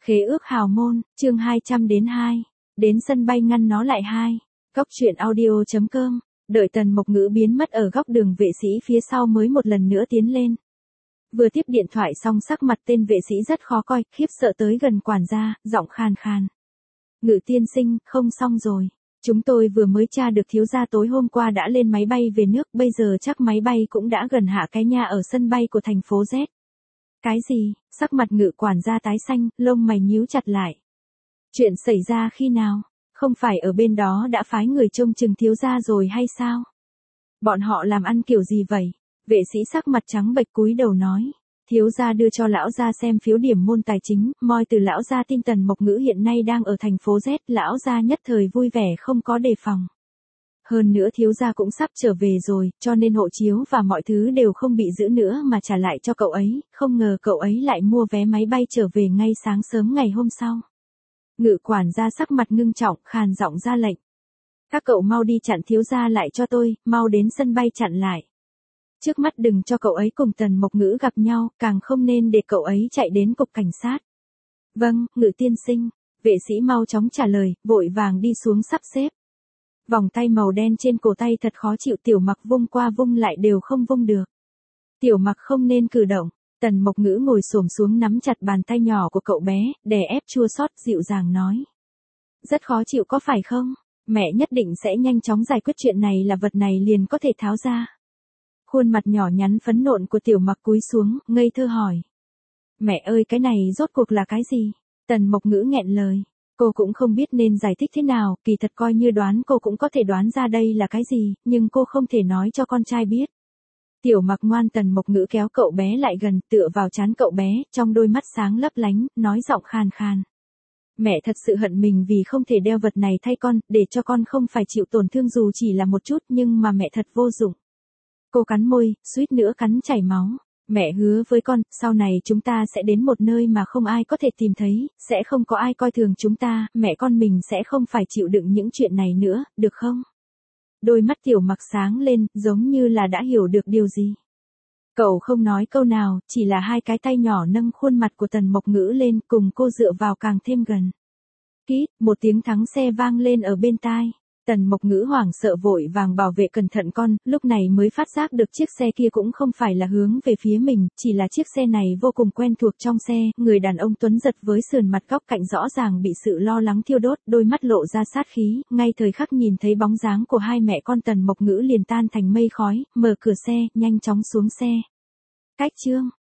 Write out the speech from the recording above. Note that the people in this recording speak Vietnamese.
Khế ước hào môn, chương 200-2. Đến sân bay ngăn nó lại 2. Góc truyện audio.com. Đợi Tần Mộc Ngữ biến mất ở góc đường, vệ sĩ phía sau mới một lần nữa tiến lên. Vừa tiếp điện thoại xong sắc mặt tên vệ sĩ rất khó coi, khiếp sợ tới gần quản gia, giọng khàn khàn. Ngữ tiên sinh, không xong rồi. Chúng tôi vừa mới tra được thiếu gia tối hôm qua đã lên máy bay về nước, bây giờ chắc máy bay cũng đã gần hạ cái nhà ở sân bay của thành phố Z. Cái gì? Sắc mặt Ngự quản gia tái xanh, lông mày nhíu chặt lại. Chuyện xảy ra khi nào? Không phải ở bên đó đã phái người trông chừng thiếu gia rồi hay sao? Bọn họ làm ăn kiểu gì vậy? Vệ sĩ sắc mặt trắng bệch cúi đầu nói. Thiếu gia đưa cho lão gia xem phiếu điểm môn tài chính, moi từ lão gia tin Tần Mộc Ngữ hiện nay đang ở thành phố Z, lão gia nhất thời vui vẻ không có đề phòng. Hơn nữa thiếu gia cũng sắp trở về rồi, cho nên hộ chiếu và mọi thứ đều không bị giữ nữa mà trả lại cho cậu ấy, không ngờ cậu ấy lại mua vé máy bay trở về ngay sáng sớm ngày hôm sau. Ngự quản gia sắc mặt ngưng trọng, khàn giọng ra lệnh. Các cậu mau đi chặn thiếu gia lại cho tôi, mau đến sân bay chặn lại. Trước mắt đừng cho cậu ấy cùng Tần Mộc Ngữ gặp nhau, càng không nên để cậu ấy chạy đến cục cảnh sát. Vâng, Ngự tiên sinh, vệ sĩ mau chóng trả lời, vội vàng đi xuống sắp xếp. Vòng tay màu đen trên cổ tay thật khó chịu, Tiểu Mặc vung qua vung lại đều không vung được. Tiểu Mặc không nên cử động. Tần Mộc Ngữ ngồi xổm xuống nắm chặt bàn tay nhỏ của cậu bé, đè ép chua xót, dịu dàng nói. Rất khó chịu có phải không? Mẹ nhất định sẽ nhanh chóng giải quyết chuyện này là vật này liền có thể tháo ra. Khuôn mặt nhỏ nhắn phấn nộn của Tiểu Mặc cúi xuống, ngây thơ hỏi. Mẹ ơi, cái này rốt cuộc là cái gì? Tần Mộc Ngữ nghẹn lời. Cô cũng không biết nên giải thích thế nào, kỳ thật coi như đoán cô cũng có thể đoán ra đây là cái gì, nhưng cô không thể nói cho con trai biết. Tiểu Mặc ngoan. Tần Mộc Ngữ kéo cậu bé lại gần, tựa vào trán cậu bé, trong đôi mắt sáng lấp lánh, nói giọng khàn khàn. Mẹ thật sự hận mình vì không thể đeo vật này thay con, để cho con không phải chịu tổn thương dù chỉ là một chút, nhưng mà mẹ thật vô dụng. Cô cắn môi, suýt nữa cắn chảy máu. Mẹ hứa với con, sau này chúng ta sẽ đến một nơi mà không ai có thể tìm thấy, sẽ không có ai coi thường chúng ta, mẹ con mình sẽ không phải chịu đựng những chuyện này nữa, được không? Đôi mắt Tiểu Mặc sáng lên, giống như là đã hiểu được điều gì. Cậu không nói câu nào, chỉ là hai cái tay nhỏ nâng khuôn mặt của Tần Mộc Ngữ lên, cùng cô dựa vào càng thêm gần. Kít, một tiếng thắng xe vang lên ở bên tai. Tần Mộc Ngữ hoảng sợ vội vàng bảo vệ cẩn thận con, lúc này mới phát giác được chiếc xe kia cũng không phải là hướng về phía mình, chỉ là chiếc xe này vô cùng quen thuộc. Trong xe, người đàn ông tuấn giật với sườn mặt góc cạnh rõ ràng bị sự lo lắng thiêu đốt, đôi mắt lộ ra sát khí, ngay thời khắc nhìn thấy bóng dáng của hai mẹ con Tần Mộc Ngữ liền tan thành mây khói, mở cửa xe, nhanh chóng xuống xe. Cách chương